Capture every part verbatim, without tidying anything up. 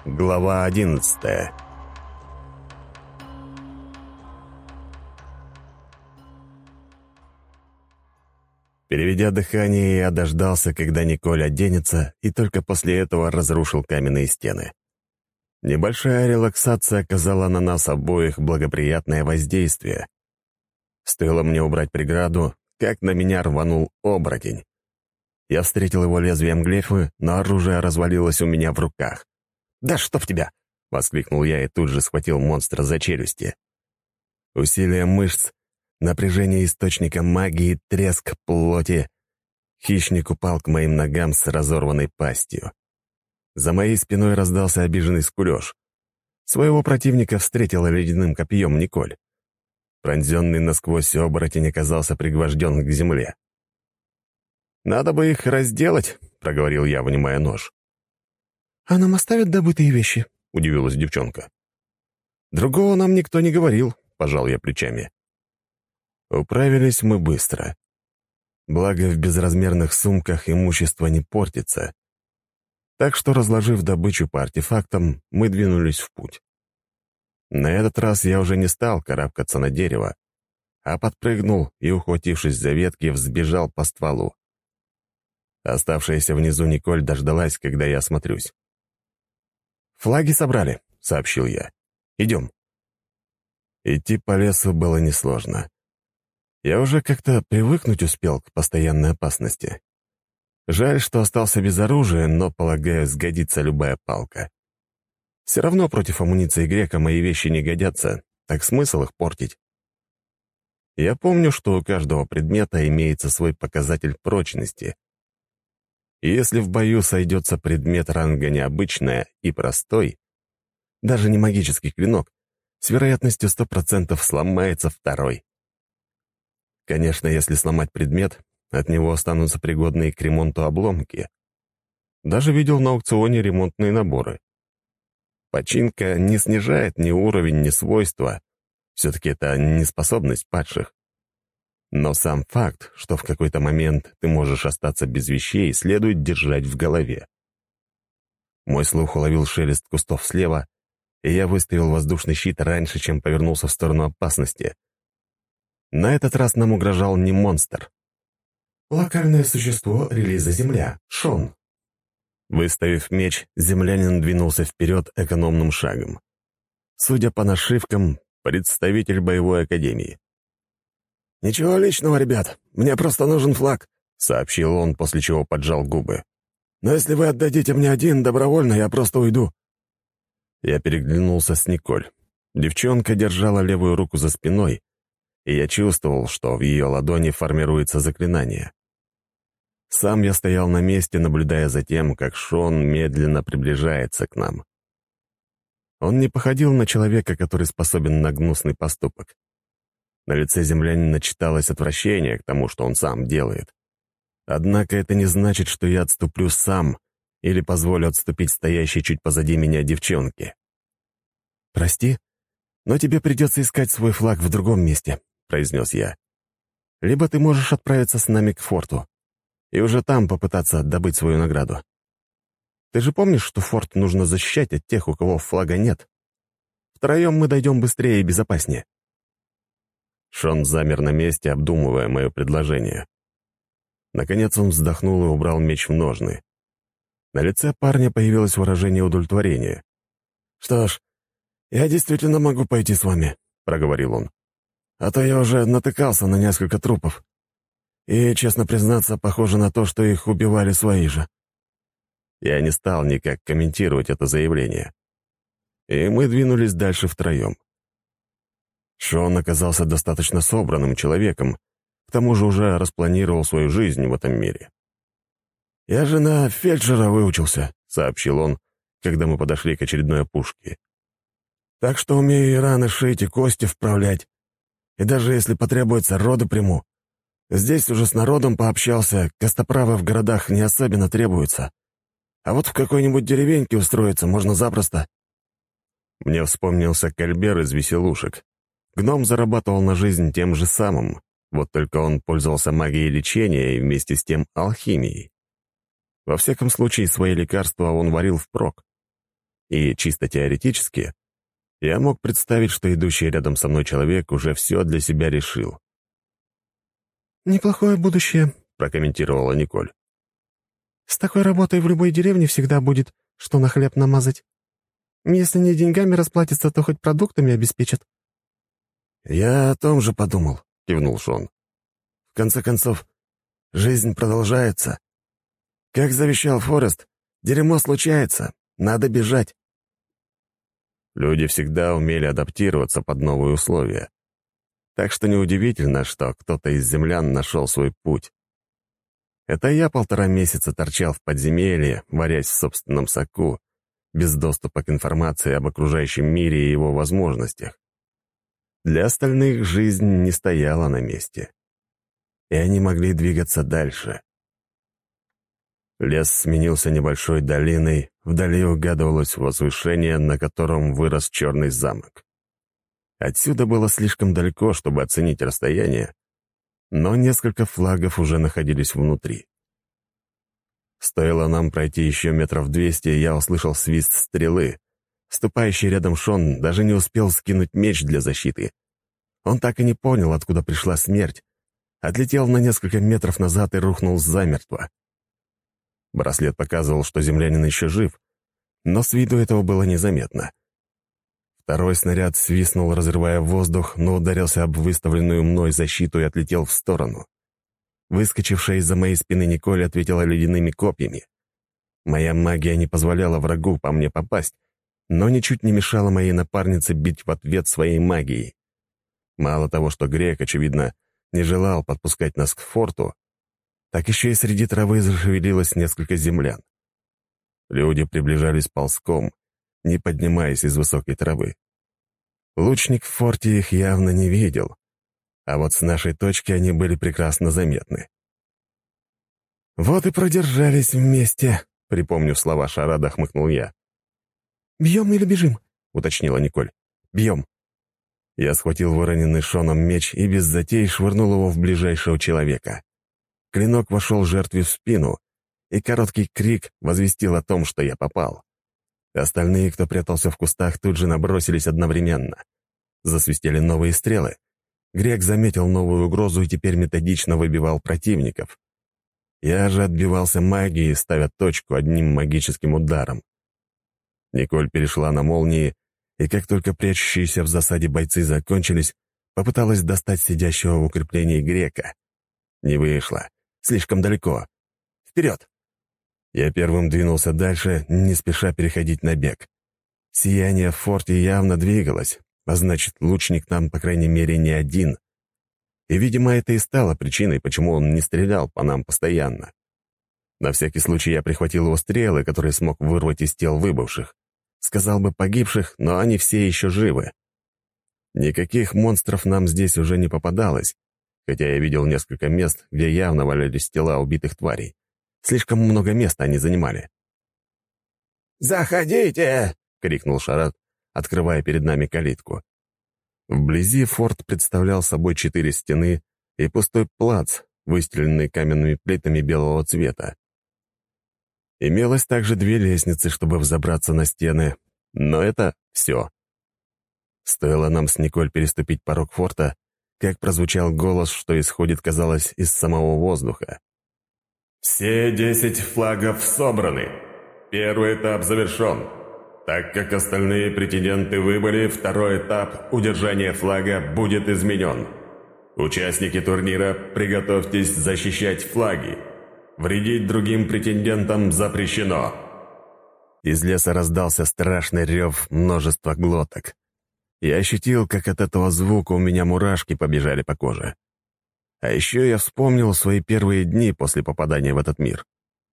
Глава одиннадцатая. Переведя дыхание, я дождался, когда Николь оденется, и только после этого разрушил каменные стены. Небольшая релаксация оказала на нас обоих благоприятное воздействие. Стоило мне убрать преграду, как на меня рванул оборотень. Я встретил его лезвием глефы, но оружие развалилось у меня в руках. «Да чтоб тебя!» — воскликнул я и тут же схватил монстра за челюсти. Усилие мышц, напряжение источника магии, треск плоти. Хищник упал к моим ногам с разорванной пастью. За моей спиной раздался обиженный скулёж. Своего противника встретила ледяным копьем Николь. Пронзенный насквозь оборотень оказался пригвожден к земле. «Надо бы их разделать», — проговорил я, вынимая нож. «А нам оставят добытые вещи?» — удивилась девчонка. «Другого нам никто не говорил», — пожал я плечами. Управились мы быстро. Благо, в безразмерных сумках имущество не портится. Так что, разложив добычу по артефактам, мы двинулись в путь. На этот раз я уже не стал карабкаться на дерево, а подпрыгнул и, ухватившись за ветки, взбежал по стволу. Оставшаяся внизу Николь дождалась, когда я осмотрюсь. «Флаги собрали», — сообщил я. «Идем». Идти по лесу было несложно. Я уже как-то привыкнуть успел к постоянной опасности. Жаль, что остался без оружия, но, полагаю, сгодится любая палка. Все равно против амуниции грека мои вещи не годятся, так смысл их портить. Я помню, что у каждого предмета имеется свой показатель прочности. И если в бою сойдется предмет ранга необычная и простой, даже не магический клинок, с вероятностью сто процентов сломается второй. Конечно, если сломать предмет, от него останутся пригодные к ремонту обломки. Даже видел на аукционе ремонтные наборы. Починка не снижает ни уровень, ни свойства. Все-таки это неспособность падших. Но сам факт, что в какой-то момент ты можешь остаться без вещей, следует держать в голове. Мой слух уловил шелест кустов слева, и я выставил воздушный щит раньше, чем повернулся в сторону опасности. На этот раз нам угрожал не монстр. Локальное существо релиза Земля. Шон. Выставив меч, землянин двинулся вперед экономным шагом. Судя по нашивкам, представитель боевой академии. «Ничего личного, ребят. Мне просто нужен флаг», — сообщил он, после чего поджал губы. «Но если вы отдадите мне один добровольно, я просто уйду». Я переглянулся с Николь. Девчонка держала левую руку за спиной, и я чувствовал, что в ее ладони формируется заклинание. Сам я стоял на месте, наблюдая за тем, как Шон медленно приближается к нам. Он не походил на человека, который способен на гнусный поступок. На лице землянина читалось отвращение к тому, что он сам делает. Однако это не значит, что я отступлю сам или позволю отступить стоящей чуть позади меня девчонке. «Прости, но тебе придется искать свой флаг в другом месте», — произнес я. «Либо ты можешь отправиться с нами к форту и уже там попытаться добыть свою награду. Ты же помнишь, что форт нужно защищать от тех, у кого флага нет? Втроем мы дойдем быстрее и безопаснее». Шон замер на месте, обдумывая мое предложение. Наконец он вздохнул и убрал меч в ножны. На лице парня появилось выражение удовлетворения. «Что ж, я действительно могу пойти с вами», — проговорил он. «А то я уже натыкался на несколько трупов. И, честно признаться, похоже на то, что их убивали свои же». Я не стал никак комментировать это заявление. И мы двинулись дальше втроем. Шон оказался достаточно собранным человеком, к тому же уже распланировал свою жизнь в этом мире. «Я же на фельдшера выучился», — сообщил он, когда мы подошли к очередной опушке. «Так что умею и раны шить, и кости вправлять. И даже если потребуется, роды приму. Здесь уже с народом пообщался, костоправы в городах не особенно требуются. А вот в какой-нибудь деревеньке устроиться можно запросто». Мне вспомнился Кальбер из «Веселушек». Гном зарабатывал на жизнь тем же самым, вот только он пользовался магией лечения и вместе с тем алхимией. Во всяком случае, свои лекарства он варил впрок. И чисто теоретически я мог представить, что идущий рядом со мной человек уже все для себя решил. «Неплохое будущее», — прокомментировала Николь. «С такой работой в любой деревне всегда будет, что на хлеб намазать. Если не деньгами расплатиться, то хоть продуктами обеспечат». «Я о том же подумал», — кивнул Шон. «В конце концов, жизнь продолжается. Как завещал Форест, дерьмо случается, надо бежать». Люди всегда умели адаптироваться под новые условия. Так что неудивительно, что кто-то из землян нашел свой путь. Это я полтора месяца торчал в подземелье, варясь в собственном соку, без доступа к информации об окружающем мире и его возможностях. Для остальных жизнь не стояла на месте. И они могли двигаться дальше. Лес сменился небольшой долиной, вдали угадывалось возвышение, на котором вырос черный замок. Отсюда было слишком далеко, чтобы оценить расстояние, но несколько флагов уже находились внутри. Стоило нам пройти еще метров двести, я услышал свист стрелы. Ступающий рядом Шон даже не успел скинуть меч для защиты. Он так и не понял, откуда пришла смерть. Отлетел на несколько метров назад и рухнул замертво. Браслет показывал, что землянин еще жив, но с виду этого было незаметно. Второй снаряд свистнул, разрывая воздух, но ударился об выставленную мной защиту и отлетел в сторону. Выскочившая из-за моей спины Николь ответила ледяными копьями. Моя магия не позволяла врагу по мне попасть, но ничуть не мешала моей напарнице бить в ответ своей магией. Мало того, что Грек, очевидно, не желал подпускать нас к форту, так еще и среди травы зашевелилось несколько землян. Люди приближались ползком, не поднимаясь из высокой травы. Лучник в форте их явно не видел, а вот с нашей точки они были прекрасно заметны. «Вот и продержались вместе», — припомнив слова Шарада, хмыкнул я. «Бьем или бежим?» — уточнила Николь. «Бьем». Я схватил выроненный Шоном меч и без затей швырнул его в ближайшего человека. Клинок вошел жертве в спину, и короткий крик возвестил о том, что я попал. Остальные, кто прятался в кустах, тут же набросились одновременно. Засвистели новые стрелы. Грек заметил новую угрозу и теперь методично выбивал противников. Я же отбивался магией, ставя точку одним магическим ударом. Николь перешла на молнии, и как только прячущиеся в засаде бойцы закончились, попыталась достать сидящего в укреплении Грека. Не вышло. Слишком далеко. Вперед! Я первым двинулся дальше, не спеша переходить на бег. Сияние в форте явно двигалось, а значит, лучник там, по крайней мере, не один. И, видимо, это и стало причиной, почему он не стрелял по нам постоянно. На всякий случай я прихватил его стрелы, которые смог вырвать из тел выбывших. Сказал бы погибших, но они все еще живы. Никаких монстров нам здесь уже не попадалось, хотя я видел несколько мест, где явно валялись тела убитых тварей. Слишком много места они занимали. «Заходите!» — крикнул Шарат, открывая перед нами калитку. Вблизи форт представлял собой четыре стены и пустой плац, выстеленный каменными плитами белого цвета. Имелось также две лестницы, чтобы взобраться на стены, но это все. Стоило нам с Николь переступить порог форта, как прозвучал голос, что исходит, казалось, из самого воздуха. «Все десять флагов собраны. Первый этап завершен. Так как остальные претенденты выбыли, второй этап удержания флага будет изменен. Участники турнира, приготовьтесь защищать флаги. Вредить другим претендентам запрещено». Из леса раздался страшный рев множества глоток. Я ощутил, как от этого звука у меня мурашки побежали по коже. А еще я вспомнил свои первые дни после попадания в этот мир.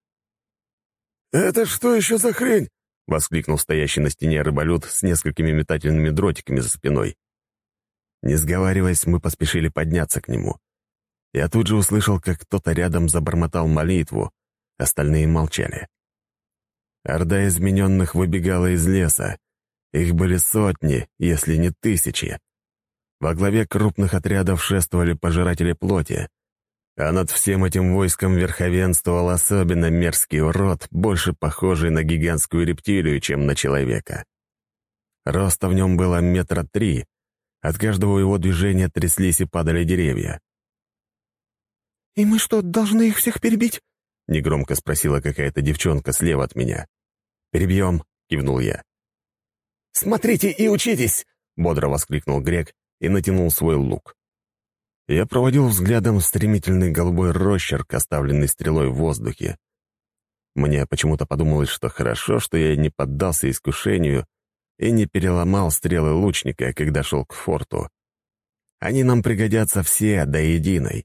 «Это что еще за хрень?» — воскликнул стоящий на стене рыболюд с несколькими метательными дротиками за спиной. Не сговариваясь, мы поспешили подняться к нему. Я тут же услышал, как кто-то рядом забормотал молитву, остальные молчали. Орда измененных выбегала из леса. Их были сотни, если не тысячи. Во главе крупных отрядов шествовали пожиратели плоти. А над всем этим войском верховенствовал особенно мерзкий урод, больше похожий на гигантскую рептилию, чем на человека. Роста в нем было метра три, от каждого его движения тряслись и падали деревья. «И мы что, должны их всех перебить?» — негромко спросила какая-то девчонка слева от меня. «Перебьем», — кивнул я. «Смотрите и учитесь!» — бодро воскликнул грек и натянул свой лук. Я проводил взглядом стремительный голубой росчерк, оставленный стрелой в воздухе. Мне почему-то подумалось, что хорошо, что я не поддался искушению и не переломал стрелы лучника, когда шел к форту. Они нам пригодятся все до единой.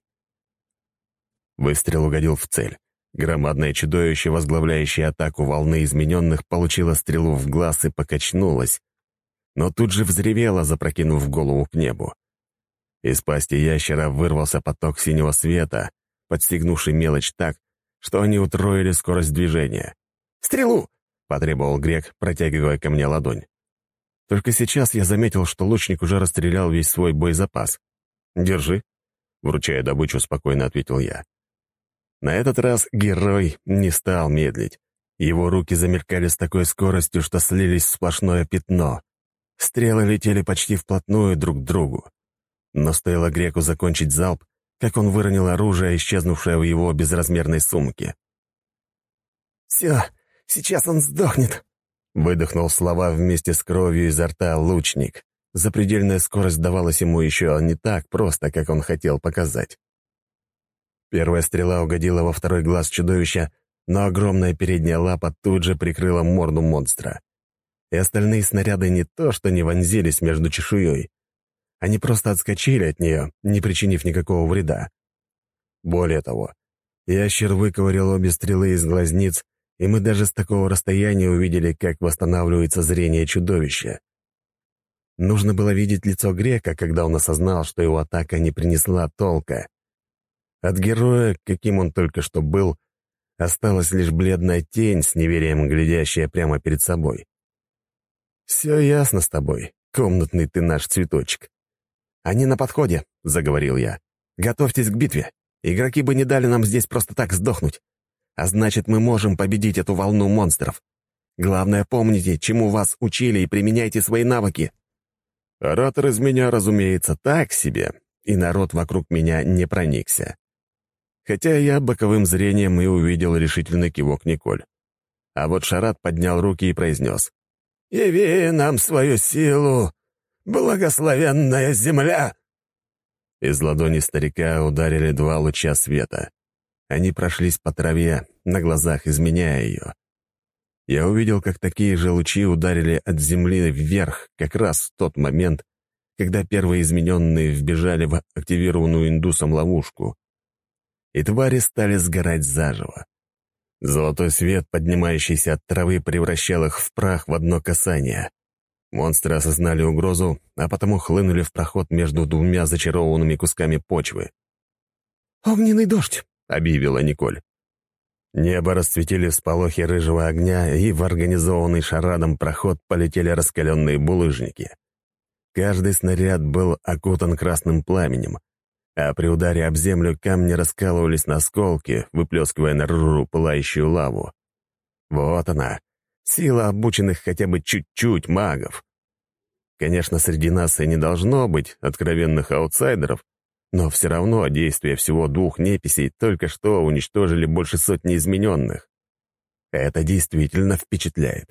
Выстрел угодил в цель. Громадное чудовище, возглавляющее атаку волны измененных, получило стрелу в глаз и покачнулось, но тут же взревело, запрокинув голову к небу. Из пасти ящера вырвался поток синего света, подстегнувший мелочь так, что они утроили скорость движения. «Стрелу!» — потребовал грек, протягивая ко мне ладонь. Только сейчас я заметил, что лучник уже расстрелял весь свой боезапас. «Держи», — вручая добычу, спокойно ответил я. На этот раз герой не стал медлить. Его руки замелькали с такой скоростью, что слились в сплошное пятно. Стрелы летели почти вплотную друг к другу. Но стоило греку закончить залп, как он выронил оружие, исчезнувшее в его безразмерной сумке. «Все, сейчас он сдохнет», — выдохнул слова вместе с кровью изо рта лучник. Запредельная скорость давалась ему еще не так просто, как он хотел показать. Первая стрела угодила во второй глаз чудовища, но огромная передняя лапа тут же прикрыла морду монстра. И остальные снаряды не то что не вонзились между чешуей. Они просто отскочили от нее, не причинив никакого вреда. Более того, ящер выковырял обе стрелы из глазниц, и мы даже с такого расстояния увидели, как восстанавливается зрение чудовища. Нужно было видеть лицо грека, когда он осознал, что его атака не принесла толка. От героя, каким он только что был, осталась лишь бледная тень с неверием, глядящая прямо перед собой. «Все ясно с тобой, комнатный ты наш цветочек». «Они на подходе», — заговорил я. «Готовьтесь к битве. Игроки бы не дали нам здесь просто так сдохнуть. А значит, мы можем победить эту волну монстров. Главное, помните, чему вас учили, и применяйте свои навыки». Оратор из меня, разумеется, так себе, и народ вокруг меня не проникся. Хотя я боковым зрением и увидел решительный кивок Николь. А вот Шарат поднял руки и произнес: «Яви нам свою силу, благословенная земля!» Из ладони старика ударили два луча света. Они прошлись по траве, на глазах изменяя ее. Я увидел, как такие же лучи ударили от земли вверх как раз в тот момент, когда первые измененные вбежали в активированную индусом ловушку. И твари стали сгорать заживо. Золотой свет, поднимающийся от травы, превращал их в прах в одно касание. Монстры осознали угрозу, а потому хлынули в проход между двумя зачарованными кусками почвы. «Огненный дождь!» — объявила Николь. Небо расцветили всполохи рыжего огня, и в организованный шарадом проход полетели раскаленные булыжники. Каждый снаряд был окутан красным пламенем, а при ударе об землю камни раскалывались на осколки, выплескивая наружу пылающую лаву. Вот она, сила обученных хотя бы чуть-чуть магов. Конечно, среди нас и не должно быть откровенных аутсайдеров, но все равно действия всего двух неписей только что уничтожили больше сотни измененных. Это действительно впечатляет.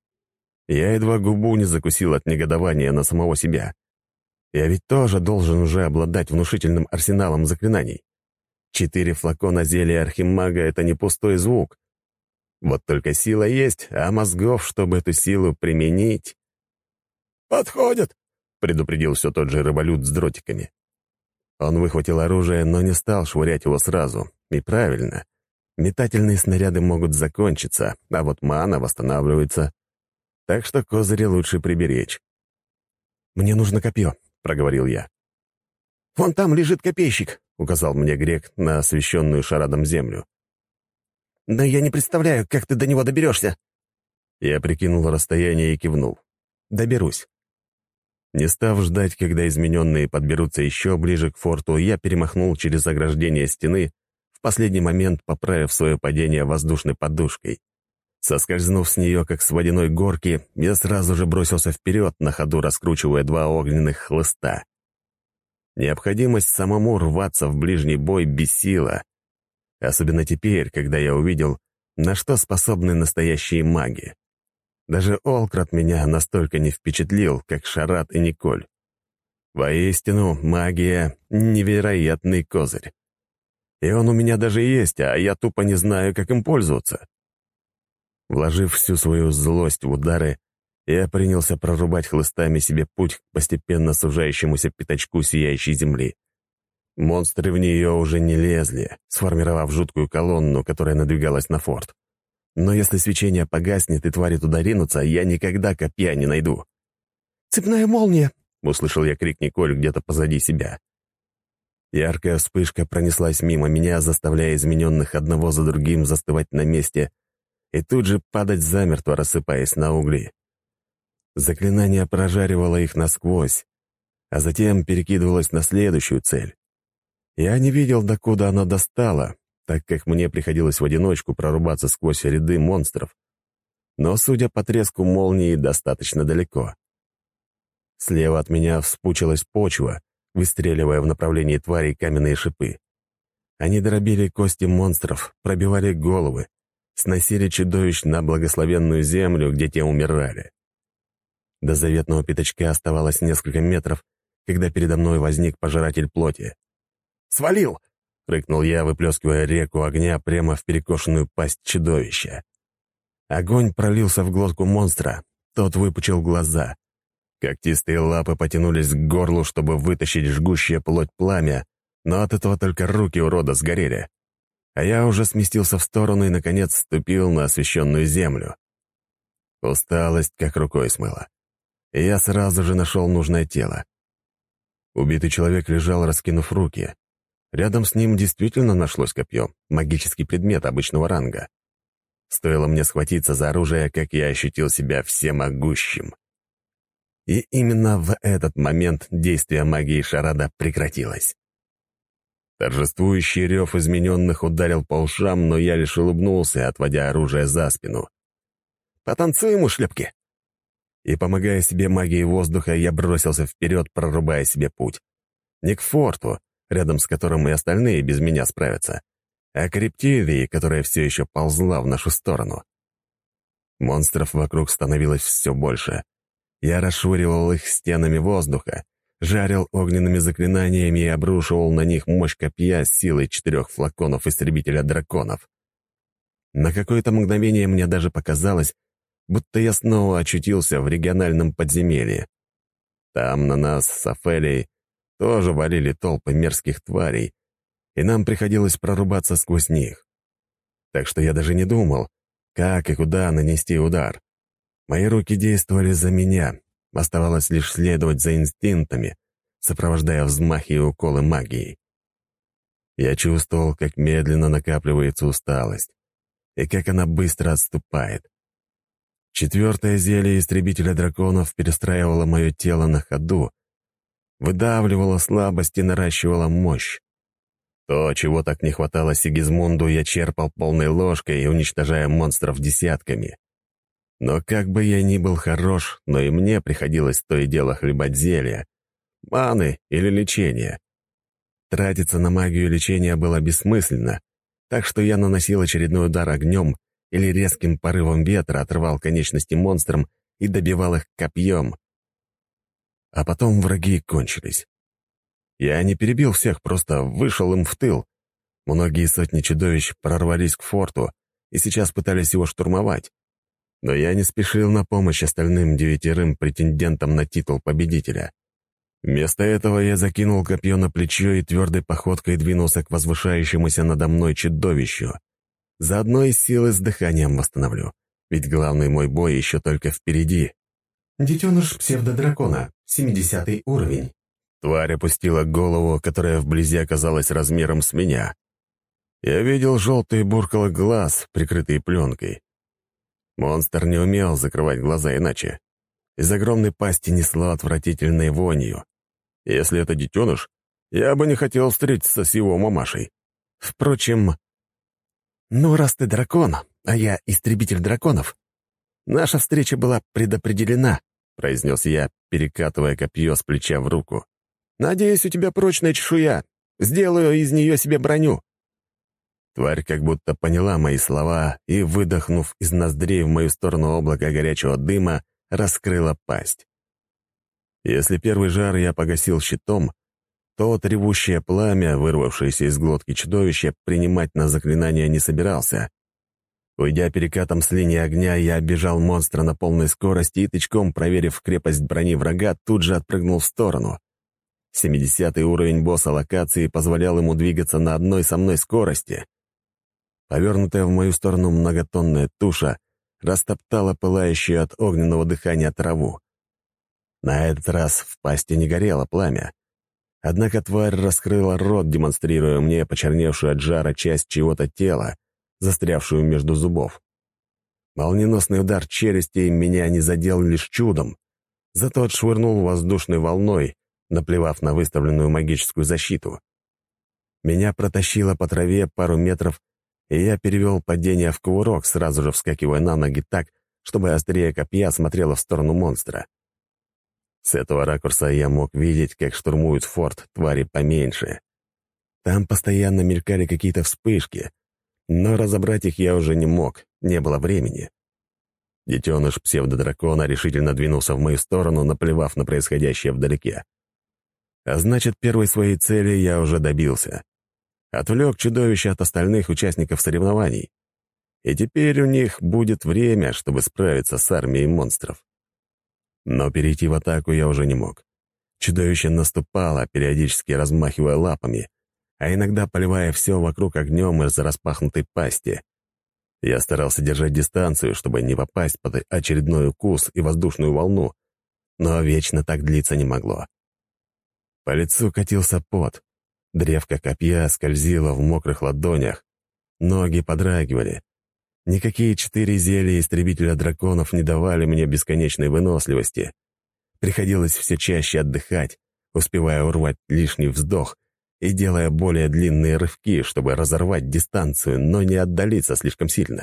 Я едва губу не закусил от негодования на самого себя. Я ведь тоже должен уже обладать внушительным арсеналом заклинаний. Четыре флакона зелья архимага — это не пустой звук. Вот только сила есть, а мозгов, чтобы эту силу применить... «Подходят!» — предупредил все тот же рыболюд с дротиками. Он выхватил оружие, но не стал швырять его сразу. И правильно. Метательные снаряды могут закончиться, а вот мана восстанавливается. Так что козыри лучше приберечь. «Мне нужно копье», — проговорил я. «Вон там лежит копейщик», — указал мне грек на освещенную шарадом землю. «Да я не представляю, как ты до него доберешься». Я прикинул расстояние и кивнул. «Доберусь». Не став ждать, когда измененные подберутся еще ближе к форту, я перемахнул через ограждение стены, в последний момент поправив свое падение воздушной подушкой. Соскользнув с нее, как с водяной горки, я сразу же бросился вперед, на ходу раскручивая два огненных хлыста. Необходимость самому рваться в ближний бой бесила, особенно теперь, когда я увидел, на что способны настоящие маги. Даже Олкрат меня настолько не впечатлил, как Шарат и Николь. Воистину, магия — невероятный козырь. И он у меня даже есть, а я тупо не знаю, как им пользоваться. Вложив всю свою злость в удары, я принялся прорубать хлыстами себе путь к постепенно сужающемуся пятачку сияющей земли. Монстры в нее уже не лезли, сформировав жуткую колонну, которая надвигалась на форт. Но если свечение погаснет и твари туда ринутся, я никогда копья не найду. «Цепная молния!» — услышал я крик Николь где-то позади себя. Яркая вспышка пронеслась мимо меня, заставляя измененных одного за другим застывать на месте и тут же падать замертво, рассыпаясь на угли. Заклинание прожаривало их насквозь, а затем перекидывалось на следующую цель. Я не видел, докуда оно достало, так как мне приходилось в одиночку прорубаться сквозь ряды монстров, но, судя по треску молнии, достаточно далеко. Слева от меня вспучилась почва, выстреливая в направлении тварей каменные шипы. Они дробили кости монстров, пробивали головы, сносили чудовищ на благословенную землю, где те умирали. До заветного пятачка оставалось несколько метров, когда передо мной возник пожиратель плоти. «Свалил!» — рыкнул я, выплескивая реку огня прямо в перекошенную пасть чудовища. Огонь пролился в глотку монстра, тот выпучил глаза. Когтистые лапы потянулись к горлу, чтобы вытащить жгущее плоть пламя, но от этого только руки урода сгорели. А я уже сместился в сторону и, наконец, ступил на освещенную землю. Усталость как рукой смыла. И я сразу же нашел нужное тело. Убитый человек лежал, раскинув руки. Рядом с ним действительно нашлось копье, магический предмет обычного ранга. Стоило мне схватиться за оружие, как я ощутил себя всемогущим. И именно в этот момент действие магии Шарада прекратилось. Торжествующий рев измененных ударил по ушам, но я лишь улыбнулся, отводя оружие за спину. «Потанцуем, ушлепки!» И, помогая себе магией воздуха, я бросился вперед, прорубая себе путь. Не к форту, рядом с которым и остальные без меня справятся, а к рептилии, которая все еще ползла в нашу сторону. Монстров вокруг становилось все больше. Я расшвыривал их стенами воздуха, жарил огненными заклинаниями и обрушивал на них мощь копья с силой четырех флаконов истребителя драконов. На какое-то мгновение мне даже показалось, будто я снова очутился в региональном подземелье. Там на нас с Офелией тоже валили толпы мерзких тварей, и нам приходилось прорубаться сквозь них. Так что я даже не думал, как и куда нанести удар. Мои руки действовали за меня, оставалось лишь следовать за инстинктами, сопровождая взмахи и уколы магией. Я чувствовал, как медленно накапливается усталость, и как она быстро отступает. Четвертое зелье истребителя драконов перестраивало мое тело на ходу, выдавливало слабость и наращивало мощь. То, чего так не хватало Сигизмунду, я черпал полной ложкой, уничтожая монстров десятками. Но как бы я ни был хорош, но и мне приходилось то и дело хлебать зелья, маны или лечения. Тратиться на магию лечения было бессмысленно, так что я наносил очередной удар огнем или резким порывом ветра отрывал конечности монстрам и добивал их копьем. А потом враги кончились. Я не перебил всех, просто вышел им в тыл. Многие сотни чудовищ прорвались к форту и сейчас пытались его штурмовать. Но я не спешил на помощь остальным девятерым претендентам на титул победителя. Вместо этого я закинул копье на плечо и твердой походкой двинулся к возвышающемуся надо мной чудовищу. Заодно и силы с дыханием восстановлю, ведь главный мой бой еще только впереди. Детеныш псевдодракона, семидесятый уровень. Тварь опустила голову, которая вблизи оказалась размером с меня. Я видел желтые буркалы глаз, прикрытые пленкой. Монстр не умел закрывать глаза иначе. Из огромной пасти несло отвратительной вонью. Если это детеныш, я бы не хотел встретиться с его мамашей. Впрочем, ну, раз ты дракон, а я истребитель драконов, наша встреча была предопределена, произнес я, перекатывая копье с плеча в руку. Надеюсь, у тебя прочная чешуя. Сделаю из нее себе броню. Тварь как будто поняла мои слова и, выдохнув из ноздрей в мою сторону облако горячего дыма, раскрыла пасть. Если первый жар я погасил щитом, то вот ревущее пламя, вырвавшееся из глотки чудовища, принимать на заклинание не собирался. Уйдя перекатом с линии огня, я оббежал монстра на полной скорости и, тычком проверив крепость брони врага, тут же отпрыгнул в сторону. семидесятый уровень босса локации позволял ему двигаться на одной со мной скорости. Повернутая в мою сторону многотонная туша растоптала пылающую от огненного дыхания траву. На этот раз в пасти не горело пламя. Однако тварь раскрыла рот, демонстрируя мне почерневшую от жара часть чего-то тела, застрявшую между зубов. Молниеносный удар челюсти меня не задел лишь чудом, зато отшвырнул воздушной волной, наплевав на выставленную магическую защиту. Меня протащило по траве пару метров, и я перевел падение в кувырок, сразу же вскакивая на ноги так, чтобы острие копья смотрело в сторону монстра. С этого ракурса я мог видеть, как штурмуют форт твари поменьше. Там постоянно мелькали какие-то вспышки, но разобрать их я уже не мог, не было времени. Детеныш псевдодракона решительно двинулся в мою сторону, наплевав на происходящее вдалеке. А значит, первой своей цели я уже добился. Отвлек чудовище от остальных участников соревнований. И теперь у них будет время, чтобы справиться с армией монстров. Но перейти в атаку я уже не мог. Чудовище наступало, периодически размахивая лапами, а иногда поливая все вокруг огнем из распахнутой пасти. Я старался держать дистанцию, чтобы не попасть под очередной укус и воздушную волну, но вечно так длиться не могло. По лицу катился пот, древко копья скользило в мокрых ладонях, ноги подрагивали. Никакие четыре зелья истребителя драконов не давали мне бесконечной выносливости. Приходилось все чаще отдыхать, успевая урвать лишний вздох и делая более длинные рывки, чтобы разорвать дистанцию, но не отдалиться слишком сильно.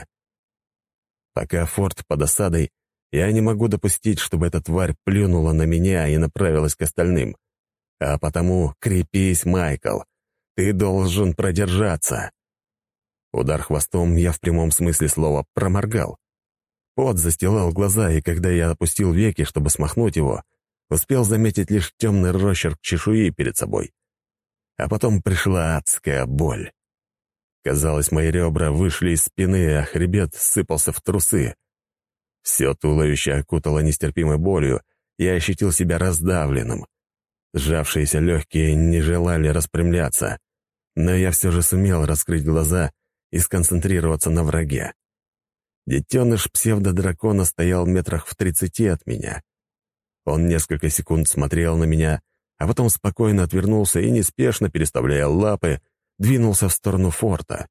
Пока форт под осадой, я не могу допустить, чтобы эта тварь плюнула на меня и направилась к остальным. А потому крепись, Майкл, ты должен продержаться. Удар хвостом я в прямом смысле слова проморгал. Пот застилал глаза, и когда я опустил веки, чтобы смахнуть его, успел заметить лишь темный росчерк чешуи перед собой. А потом пришла адская боль. Казалось, мои ребра вышли из спины, а хребет сыпался в трусы. Все туловище окутало нестерпимой болью, я ощутил себя раздавленным. Сжавшиеся легкие не желали распрямляться, но я все же сумел раскрыть глаза и сконцентрироваться на враге. Детеныш псевдодракона стоял метрах в тридцати от меня. Он несколько секунд смотрел на меня, а потом спокойно отвернулся и, неспешно переставляя лапы, двинулся в сторону форта.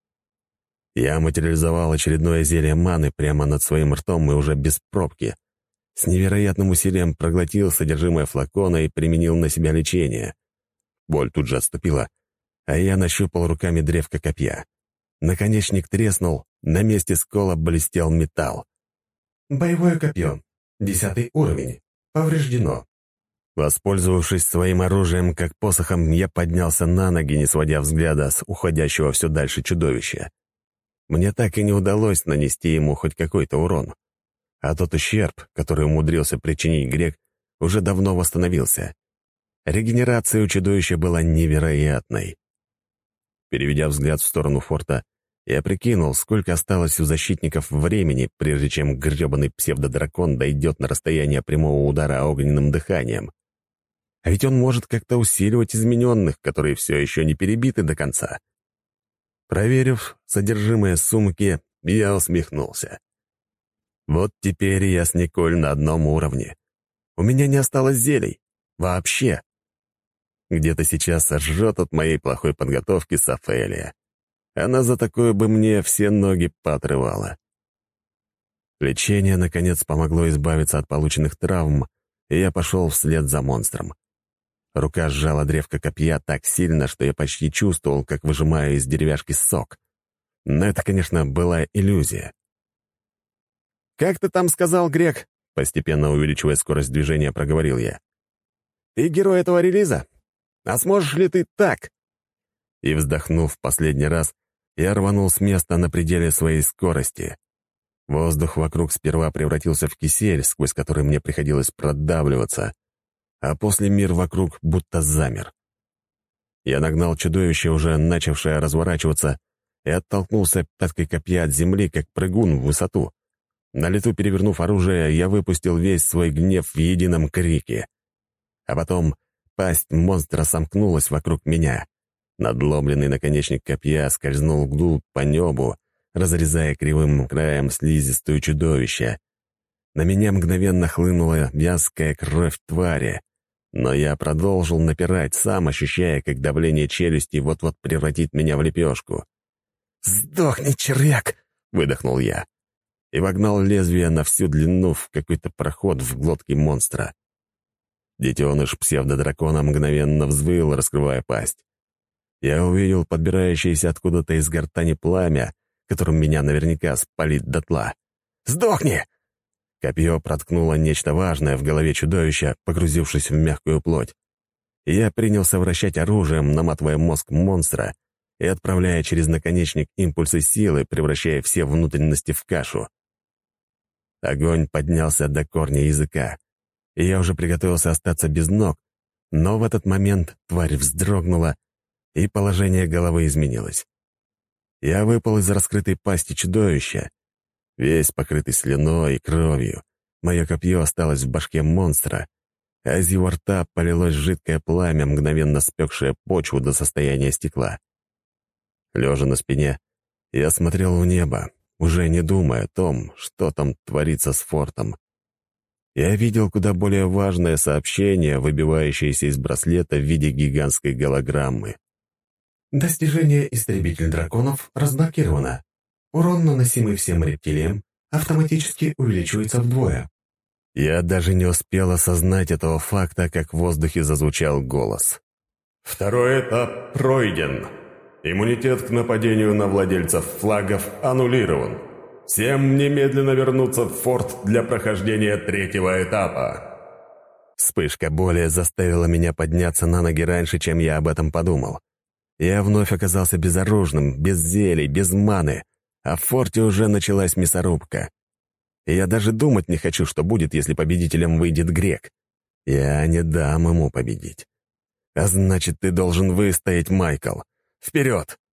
Я материализовал очередное зелье маны прямо над своим ртом и уже без пробки. С невероятным усилием проглотил содержимое флакона и применил на себя лечение. Боль тут же отступила, а я нащупал руками древко копья. Наконечник треснул, на месте скола блестел металл. Боевое копье. Десятый уровень. Повреждено. Воспользовавшись своим оружием как посохом, я поднялся на ноги, не сводя взгляда с уходящего все дальше чудовища. Мне так и не удалось нанести ему хоть какой-то урон. А тот ущерб, который умудрился причинить грек, уже давно восстановился. Регенерация у чудовища была невероятной. Переведя взгляд в сторону форта, я прикинул, сколько осталось у защитников времени, прежде чем грёбаный псевдодракон дойдет на расстояние прямого удара огненным дыханием. А ведь он может как-то усиливать измененных, которые все еще не перебиты до конца. Проверив содержимое сумки, я усмехнулся. Вот теперь я с Николь на одном уровне. У меня не осталось зелий. Вообще. Где-то сейчас ржет от моей плохой подготовки Сафелия. Она за такое бы мне все ноги поотрывала. Лечение, наконец, помогло избавиться от полученных травм, и я пошел вслед за монстром. Рука сжала древко копья так сильно, что я почти чувствовал, как выжимаю из деревяшки сок. Но это, конечно, была иллюзия. «Как ты там сказал, Грек?» Постепенно увеличивая скорость движения, проговорил я. «Ты герой этого релиза? А сможешь ли ты так?» И, вздохнув в последний раз, я рванул с места на пределе своей скорости. Воздух вокруг сперва превратился в кисель, сквозь который мне приходилось продавливаться, а после мир вокруг будто замер. Я нагнал чудовище, уже начавшее разворачиваться, и оттолкнулся пяткой копья от земли, как прыгун в высоту. На лету перевернув оружие, я выпустил весь свой гнев в едином крике. А потом пасть монстра сомкнулась вокруг меня. Надломленный наконечник копья скользнул вглубь по небу, разрезая кривым краем слизистую чудовище. На меня мгновенно хлынула вязкая кровь твари, но я продолжил напирать, сам ощущая, как давление челюсти вот-вот превратит меня в лепешку. «Сдохни, червяк!» — выдохнул я и вогнал лезвие на всю длину в какой-то проход в глотке монстра. Детеныш псевдодракона мгновенно взвыл, раскрывая пасть. Я увидел подбирающееся откуда-то из гортани пламя, которым меня наверняка спалит дотла. «Сдохни!» Копье проткнуло нечто важное в голове чудовища, погрузившись в мягкую плоть. Я принялся вращать оружием, наматывая мозг монстра и отправляя через наконечник импульсы силы, превращая все внутренности в кашу. Огонь поднялся до корня языка, и я уже приготовился остаться без ног, но в этот момент тварь вздрогнула, и положение головы изменилось. Я выпал из раскрытой пасти чудовища, весь покрытый слюной и кровью. Мое копье осталось в башке монстра, а из его рта полилось жидкое пламя, мгновенно спекшее почву до состояния стекла. Лежа на спине, я смотрел в небо, уже не думая о том, что там творится с фортом. Я видел куда более важное сообщение, выбивающееся из браслета в виде гигантской голограммы. Достижение «Истребитель драконов» разблокировано. Урон, наносимый всем рептилиям, автоматически увеличивается вдвое. Я даже не успел осознать этого факта, как в воздухе зазвучал голос. Второй этап пройден. Иммунитет к нападению на владельцев флагов аннулирован. Всем немедленно вернуться в форт для прохождения третьего этапа. Вспышка боли заставила меня подняться на ноги раньше, чем я об этом подумал. Я вновь оказался безоружным, без зелий, без маны, а в форте уже началась мясорубка. И я даже думать не хочу, что будет, если победителем выйдет Грек. Я не дам ему победить. А значит, ты должен выстоять, Майкл. Вперед!